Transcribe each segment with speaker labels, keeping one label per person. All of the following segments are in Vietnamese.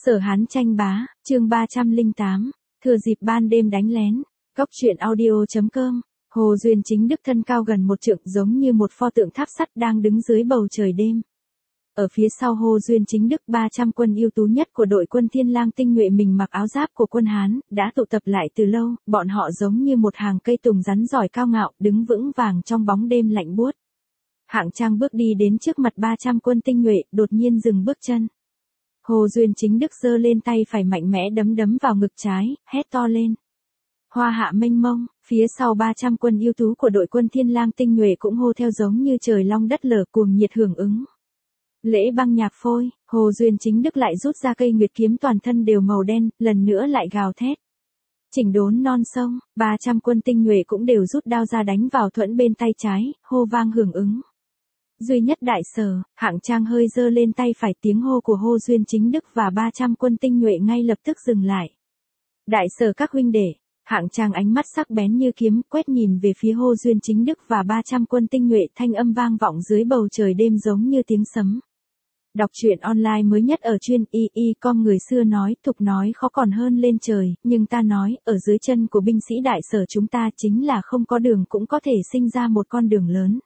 Speaker 1: Sở Hán tranh bá, chương 308, thừa dịp ban đêm đánh lén, góc truyện audio.com, Hồ Duyên Chính Đức thân cao gần một trượng giống như một pho tượng tháp sắt đang đứng dưới bầu trời đêm. Ở phía sau Hồ Duyên Chính Đức 300 quân ưu tú nhất của đội quân Thiên Lang tinh nhuệ mình mặc áo giáp của quân Hán, đã tụ tập lại từ lâu, bọn họ giống như một hàng cây tùng rắn giỏi cao ngạo, đứng vững vàng trong bóng đêm lạnh buốt. Hạng Trang bước đi đến trước mặt 300 quân tinh nhuệ, đột nhiên dừng bước chân. Hồ Duyên Chính Đức giơ lên tay phải mạnh mẽ đấm vào ngực trái, hét to lên. Hoa hạ mênh mông, phía sau 300 quân ưu tú của đội quân Thiên Lang tinh nhuệ cũng hô theo giống như trời long đất lở cuồng nhiệt hưởng ứng. Lễ băng nhạc phôi, Hồ Duyên Chính Đức lại rút ra cây nguyệt kiếm toàn thân đều màu đen, lần nữa lại gào thét. Chỉnh đốn non sông, 300 quân tinh nhuệ cũng đều rút đao ra đánh vào thuẫn bên tay trái, hô vang hưởng ứng. Duy nhất đại sở, Hạng Trang hơi giơ lên tay phải, tiếng hô của Hồ Duyên Chính Đức và 300 quân tinh nhuệ ngay lập tức dừng lại. Đại sở các huynh đệ, Hạng Trang ánh mắt sắc bén như kiếm quét nhìn về phía Hồ Duyên Chính Đức và 300 quân tinh nhuệ, thanh âm vang vọng dưới bầu trời đêm giống như tiếng sấm. Đọc truyện online mới nhất ở chuyên com. Người xưa nói, tục nói khó còn hơn lên trời, nhưng ta nói, ở dưới chân của binh sĩ đại sở chúng ta chính là không có đường cũng có thể sinh ra một con đường lớn.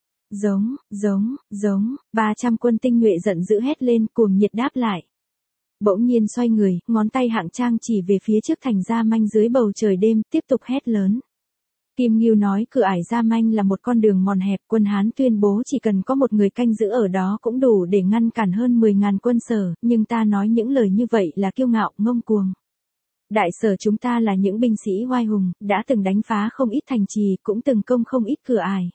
Speaker 1: Giống, 300 quân tinh nhuệ giận dữ hét lên, cuồng nhiệt đáp lại. Bỗng nhiên xoay người, ngón tay Hạng Trang chỉ về phía trước thành Gia Manh dưới bầu trời đêm, tiếp tục hét lớn. Kim Ngưu nói cửa ải Gia Manh là một con đường mòn hẹp, quân Hán tuyên bố chỉ cần có một người canh giữ ở đó cũng đủ để ngăn cản hơn 10.000 quân Sở, nhưng ta nói những lời như vậy là kiêu ngạo, ngông cuồng. Đại sở chúng ta là những binh sĩ oai hùng, đã từng đánh phá không ít thành trì, cũng từng công không ít cửa ải.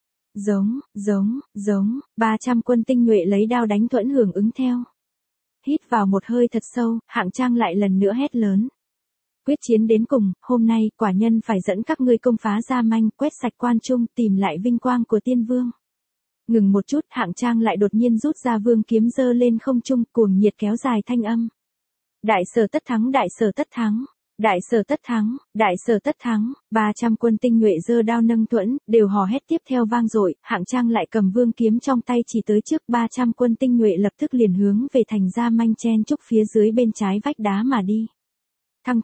Speaker 1: Giống, 300 quân tinh nhuệ lấy đao đánh thuẫn hưởng ứng theo. Hít vào một hơi thật sâu, Hạng Trang lại lần nữa hét lớn. Quyết chiến đến cùng, hôm nay, quả nhân phải dẫn các ngươi công phá Gia Manh, quét sạch quan trung, tìm lại vinh quang của tiên vương. Ngừng một chút, Hạng Trang lại đột nhiên rút ra vương kiếm giơ lên không trung, cuồng nhiệt kéo dài thanh âm. Đại sở tất thắng, đại sở tất thắng. Đại sở tất thắng, đại sở tất thắng, 300 quân tinh nhuệ giơ đao nâng thuẫn, đều hò hét tiếp theo vang dội. Hạng Trang lại cầm vương kiếm trong tay chỉ tới trước 300 quân tinh nhuệ lập tức liền hướng về thành Gia Manh chen trúc phía dưới bên trái vách đá mà đi. Thăng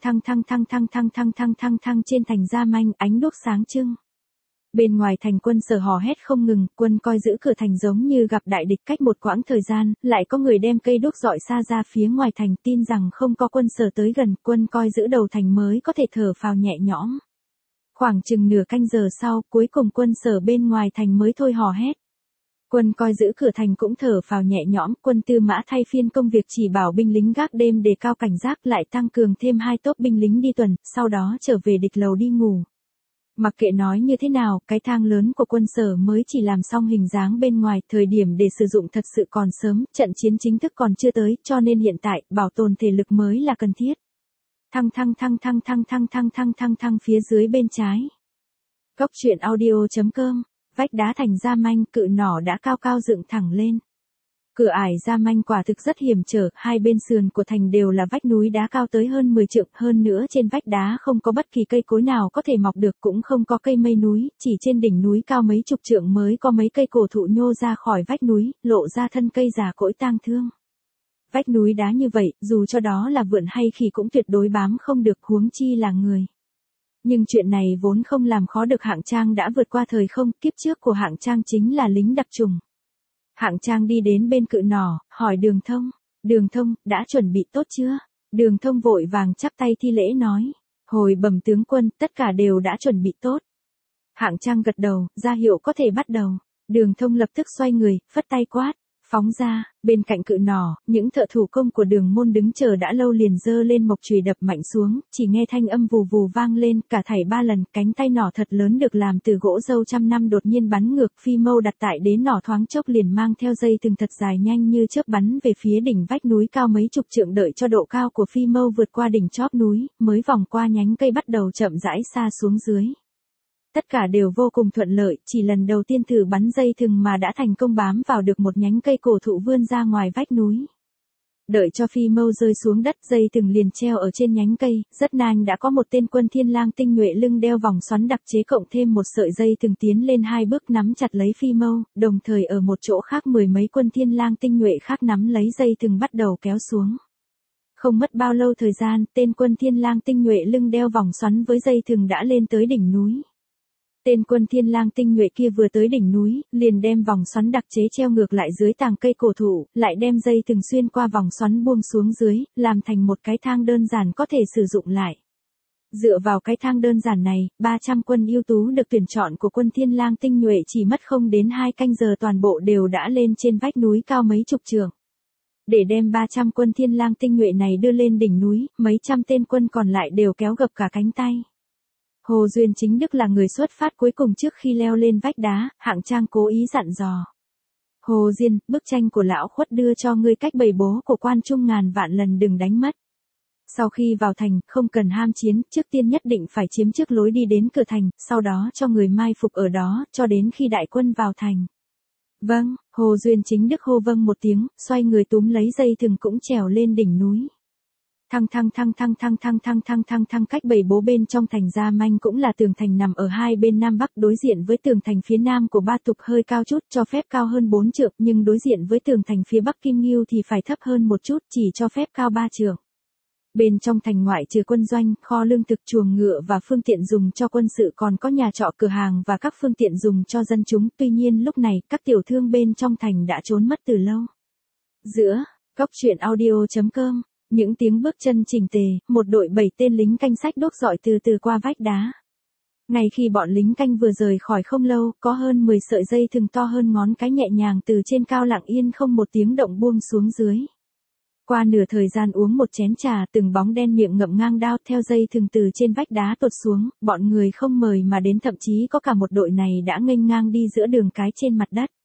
Speaker 1: trên thành Gia Manh, ánh đuốc sáng trưng. Bên ngoài thành quân Sở hò hét không ngừng, quân coi giữ cửa thành giống như gặp đại địch. Cách một quãng thời gian, lại có người đem cây đuốc dọi xa ra phía ngoài thành, tin rằng không có quân Sở tới gần, quân coi giữ đầu thành mới có thể thở phào nhẹ nhõm. Khoảng chừng nửa canh giờ sau, cuối cùng quân Sở bên ngoài thành mới thôi hò hét. Quân coi giữ cửa thành cũng thở phào nhẹ nhõm, quân Tư Mã thay phiên công việc chỉ bảo binh lính gác đêm đề cao cảnh giác, lại tăng cường thêm 2 tốp binh lính đi tuần, sau đó trở về địch lầu đi ngủ. Mặc kệ nói như thế nào, cái thang lớn của quân Sở mới chỉ làm xong hình dáng bên ngoài, thời điểm để sử dụng thật sự còn sớm, trận chiến chính thức còn chưa tới, cho nên hiện tại, bảo tồn thể lực mới là cần thiết. Thăng phía dưới bên trái. Góc truyện audio.com, vách đá thành Gia Manh, cự nỏ đã cao cao dựng thẳng lên. Cửa ải Gia Manh quả thực rất hiểm trở, hai bên sườn của thành đều là vách núi đá cao tới hơn 10 trượng, hơn nữa trên vách đá không có bất kỳ cây cối nào có thể mọc được, cũng không có cây mây núi, chỉ trên đỉnh núi cao mấy chục trượng mới có mấy cây cổ thụ nhô ra khỏi vách núi, lộ ra thân cây già cỗi tang thương. Vách núi đá như vậy, dù cho đó là vượn hay khỉ cũng tuyệt đối bám không được, huống chi là người. Nhưng chuyện này vốn không làm khó được Hạng Trang, đã vượt qua thời không, kiếp trước của Hạng Trang chính là lính đặc trùng. Hạng Trang đi đến bên cự nỏ, hỏi Đường Thông, đã chuẩn bị tốt chưa? Đường Thông vội vàng chắp tay thi lễ nói. Hồi bẩm tướng quân, tất cả đều đã chuẩn bị tốt. Hạng Trang gật đầu, ra hiệu có thể bắt đầu. Đường Thông lập tức xoay người, phất tay quát. Phóng ra, bên cạnh cự nỏ, những thợ thủ công của Đường môn đứng chờ đã lâu liền giơ lên mộc chùy đập mạnh xuống, chỉ nghe thanh âm vù vù vang lên, cả thảy 3 lần, cánh tay nỏ thật lớn được làm từ gỗ dâu trăm năm đột nhiên bắn ngược, phi mâu đặt tại đế nỏ thoáng chốc liền mang theo dây thừng thật dài nhanh như chớp bắn về phía đỉnh vách núi cao mấy chục trượng, đợi cho độ cao của phi mâu vượt qua đỉnh chóp núi, mới vòng qua nhánh cây bắt đầu chậm rãi xa xuống dưới. Tất cả đều vô cùng thuận lợi, chỉ lần đầu tiên thử bắn dây thừng mà đã thành công bám vào được một nhánh cây cổ thụ vươn ra ngoài vách núi. Đợi cho phi mâu rơi xuống đất, dây thừng liền treo ở trên nhánh cây, rất nhanh đã có một tên quân Thiên Lang tinh nhuệ lưng đeo vòng xoắn đặc chế cộng thêm một sợi dây thừng tiến lên 2 bước nắm chặt lấy phi mâu, đồng thời ở một chỗ khác 10 mấy quân Thiên Lang tinh nhuệ khác nắm lấy dây thừng bắt đầu kéo xuống. Không mất bao lâu thời gian, tên quân Thiên Lang tinh nhuệ lưng đeo vòng xoắn với dây thừng đã lên tới đỉnh núi. Tên quân Thiên Lang tinh nhuệ kia vừa tới đỉnh núi, liền đem vòng xoắn đặc chế treo ngược lại dưới tàng cây cổ thụ, lại đem dây thừng xuyên qua vòng xoắn buông xuống dưới, làm thành một cái thang đơn giản có thể sử dụng lại. Dựa vào cái thang đơn giản này, 300 quân ưu tú được tuyển chọn của quân Thiên Lang tinh nhuệ chỉ mất không đến 2 canh giờ toàn bộ đều đã lên trên vách núi cao mấy chục trượng. Để đem 300 quân Thiên Lang tinh nhuệ này đưa lên đỉnh núi, mấy trăm tên quân còn lại đều kéo gập cả cánh tay. Hồ Duyên Chính Đức là người xuất phát cuối cùng trước khi leo lên vách đá, Hạng Trang cố ý dặn dò. Hồ Diên, bức tranh của lão khuất đưa cho ngươi cách bày bố của quan trung ngàn vạn lần đừng đánh mất. Sau khi vào thành, không cần ham chiến, trước tiên nhất định phải chiếm trước lối đi đến cửa thành, sau đó cho người mai phục ở đó, cho đến khi đại quân vào thành. Vâng, Hồ Duyên Chính Đức hô vâng một tiếng, xoay người túm lấy dây thừng cũng trèo lên đỉnh núi. Thăng cách bầy bố bên trong thành Gia Manh cũng là tường thành nằm ở hai bên nam bắc đối diện với tường thành phía nam của Ba Tục hơi cao chút cho phép cao hơn 4 trượng nhưng đối diện với tường thành phía bắc Kim Ngưu thì phải thấp hơn một chút chỉ cho phép cao 3 trượng. Bên trong thành ngoại trừ quân doanh, kho lương thực chuồng ngựa và phương tiện dùng cho quân sự còn có nhà trọ cửa hàng và các phương tiện dùng cho dân chúng. Tuy nhiên lúc này các tiểu thương bên trong thành đã trốn mất từ lâu. Giữa, Cóc Truyện Audio.com, những tiếng bước chân chỉnh tề, một đội 7 tên lính canh sách đốt dọi từ từ qua vách đá. Ngay khi bọn lính canh vừa rời khỏi không lâu, có hơn 10 sợi dây thừng to hơn ngón cái nhẹ nhàng từ trên cao lặng yên không một tiếng động buông xuống dưới. Qua nửa thời gian uống một chén trà, từng bóng đen miệng ngậm ngang đao theo dây thừng từ trên vách đá tuột xuống, bọn người không mời mà đến thậm chí có cả một đội này đã nghênh ngang đi giữa đường cái trên mặt đất.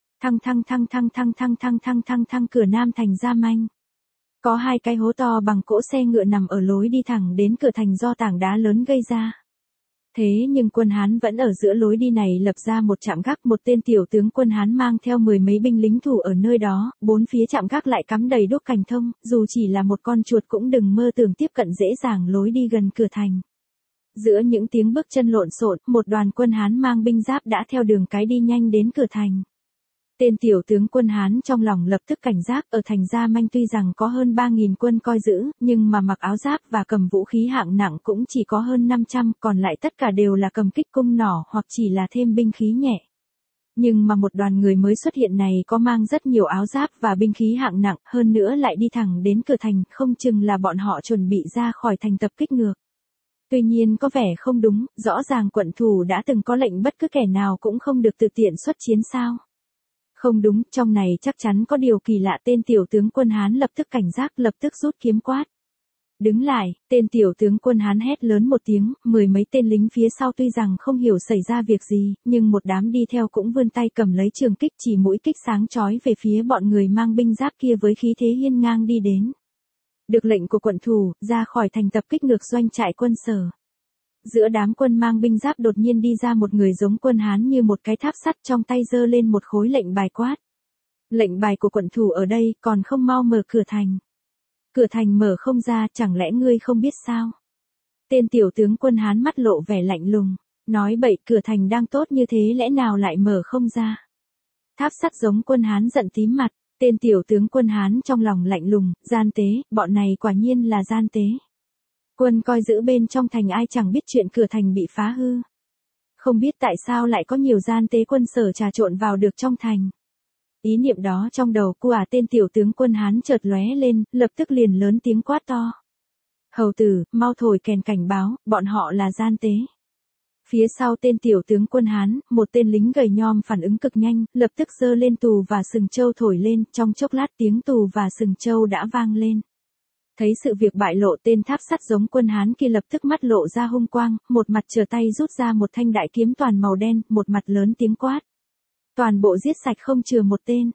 Speaker 1: Thăng cửa nam thành Gia Manh. Có 2 cái hố to bằng cỗ xe ngựa nằm ở lối đi thẳng đến cửa thành do tảng đá lớn gây ra. Thế nhưng quân Hán vẫn ở giữa lối đi này lập ra một trạm gác, một tên tiểu tướng quân Hán mang theo 10 mấy binh lính thủ ở nơi đó, 4 phía trạm gác lại cắm đầy đuốc cành thông, dù chỉ là một con chuột cũng đừng mơ tưởng tiếp cận dễ dàng lối đi gần cửa thành. Giữa những tiếng bước chân lộn xộn, một đoàn quân Hán mang binh giáp đã theo đường cái đi nhanh đến cửa thành. Tên tiểu tướng quân Hán trong lòng lập tức cảnh giác, ở thành Gia Manh tuy rằng có hơn 3.000 quân coi giữ, nhưng mà mặc áo giáp và cầm vũ khí hạng nặng cũng chỉ có hơn 500, còn lại tất cả đều là cầm kích cung nỏ hoặc chỉ là thêm binh khí nhẹ. Nhưng mà một đoàn người mới xuất hiện này có mang rất nhiều áo giáp và binh khí hạng nặng, hơn nữa lại đi thẳng đến cửa thành, không chừng là bọn họ chuẩn bị ra khỏi thành tập kích ngược. Tuy nhiên có vẻ không đúng, rõ ràng quận thủ đã từng có lệnh bất cứ kẻ nào cũng không được tự tiện xuất chiến sao. Không đúng, trong này chắc chắn có điều kỳ lạ. Tên tiểu tướng quân Hán lập tức cảnh giác, lập tức rút kiếm quát. Đứng lại, tên tiểu tướng quân Hán hét lớn một tiếng, 10 mấy tên lính phía sau tuy rằng không hiểu xảy ra việc gì, nhưng một đám đi theo cũng vươn tay cầm lấy trường kích chỉ mũi kích sáng chói về phía bọn người mang binh giáp kia với khí thế hiên ngang đi đến. Được lệnh của quận thủ, ra khỏi thành tập kích ngược doanh trại quân Sở. Giữa đám quân mang binh giáp đột nhiên đi ra một người giống quân Hán như một cái tháp sắt, trong tay giơ lên một khối lệnh bài quát. Lệnh bài của quận thủ ở đây, còn không mau mở cửa thành. Cửa thành mở không ra, chẳng lẽ ngươi không biết sao? Tên tiểu tướng quân Hán mắt lộ vẻ lạnh lùng, nói bậy, cửa thành đang tốt như thế lẽ nào lại mở không ra? Tháp sắt giống quân Hán giận tím mặt, tên tiểu tướng quân Hán trong lòng lạnh lùng, gian tế, bọn này quả nhiên là gian tế. Quân coi giữ bên trong thành ai chẳng biết chuyện cửa thành bị phá hư. Không biết tại sao lại có nhiều gian tế quân Sở trà trộn vào được trong thành. Ý niệm đó trong đầu của tên tiểu tướng quân Hán chợt lóe lên, lập tức liền lớn tiếng quát to. Hầu tử, mau thổi kèn cảnh báo, bọn họ là gian tế. Phía sau tên tiểu tướng quân Hán, một tên lính gầy nhom phản ứng cực nhanh, lập tức giơ lên tù và sừng trâu thổi lên, trong chốc lát tiếng tù và sừng trâu đã vang lên. Thấy sự việc bại lộ, tên tháp sắt giống quân Hán kia lập tức mắt lộ ra hung quang, một mặt trở tay rút ra một thanh đại kiếm toàn màu đen, một mặt lớn tiếng quát. Toàn bộ giết sạch không chừa một tên.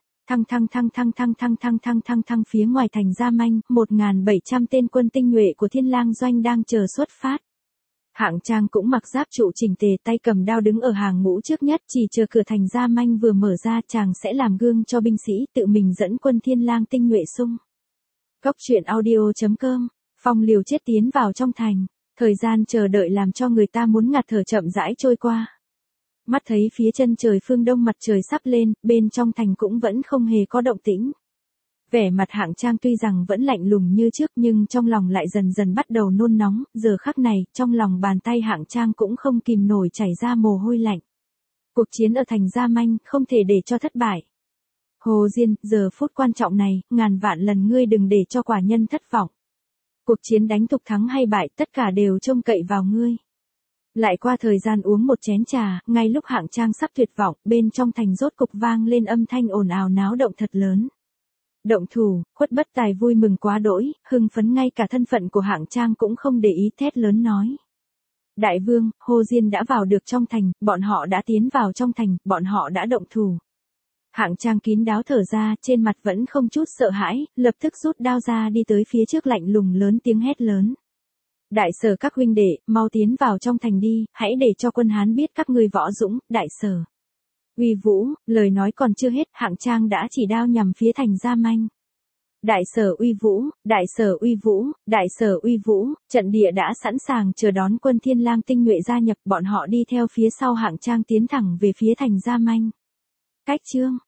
Speaker 1: Thăng phía ngoài thành Gia Manh, 1.700 tên quân tinh nhuệ của Thiên Lang doanh đang chờ xuất phát. Hạng Trang cũng mặc giáp trụ chỉnh tề, tay cầm đao đứng ở hàng ngũ trước nhất, chỉ chờ cửa thành Gia Manh vừa mở ra chàng sẽ làm gương cho binh sĩ, tự mình dẫn quân Thiên Lang tinh nhuệ xung. Cóc Truyện Audio.com, Phong liều chết tiến vào trong thành, thời gian chờ đợi làm cho người ta muốn ngạt thở chậm rãi trôi qua. Mắt thấy phía chân trời phương đông mặt trời sắp lên, bên trong thành cũng vẫn không hề có động tĩnh. Vẻ mặt Hạng Trang tuy rằng vẫn lạnh lùng như trước nhưng trong lòng lại dần dần bắt đầu nôn nóng, giờ khắc này, trong lòng bàn tay Hạng Trang cũng không kìm nổi chảy ra mồ hôi lạnh. Cuộc chiến ở thành Gia Manh, không thể để cho thất bại. Hồ Diên, giờ phút quan trọng này, ngàn vạn lần ngươi đừng để cho quả nhân thất vọng. Cuộc chiến đánh Thục thắng hay bại, tất cả đều trông cậy vào ngươi. Lại qua thời gian uống một chén trà, ngay lúc Hạng Trang sắp tuyệt vọng, bên trong thành rốt cục vang lên âm thanh ồn ào náo động thật lớn. Động thủ, Khuất Bất Tài vui mừng quá đỗi, hưng phấn ngay cả thân phận của Hạng Trang cũng không để ý, thét lớn nói. Đại vương, Hồ Diên đã vào được trong thành, bọn họ đã tiến vào trong thành, bọn họ đã động thủ. Hạng Trang kín đáo thở ra, trên mặt vẫn không chút sợ hãi, lập tức rút đao ra đi tới phía trước lạnh lùng lớn tiếng hét lớn. Đại Sở các huynh đệ, mau tiến vào trong thành đi, hãy để cho quân Hán biết các ngươi võ dũng, Đại Sở. Uy vũ, lời nói còn chưa hết, Hạng Trang đã chỉ đao nhằm phía thành Gia Manh. Đại Sở uy vũ, Đại Sở uy vũ, Đại Sở uy vũ, trận địa đã sẵn sàng chờ đón quân Thiên Lang tinh nhuệ gia nhập, bọn họ đi theo phía sau Hạng Trang tiến thẳng về phía thành Gia Manh. Cách chương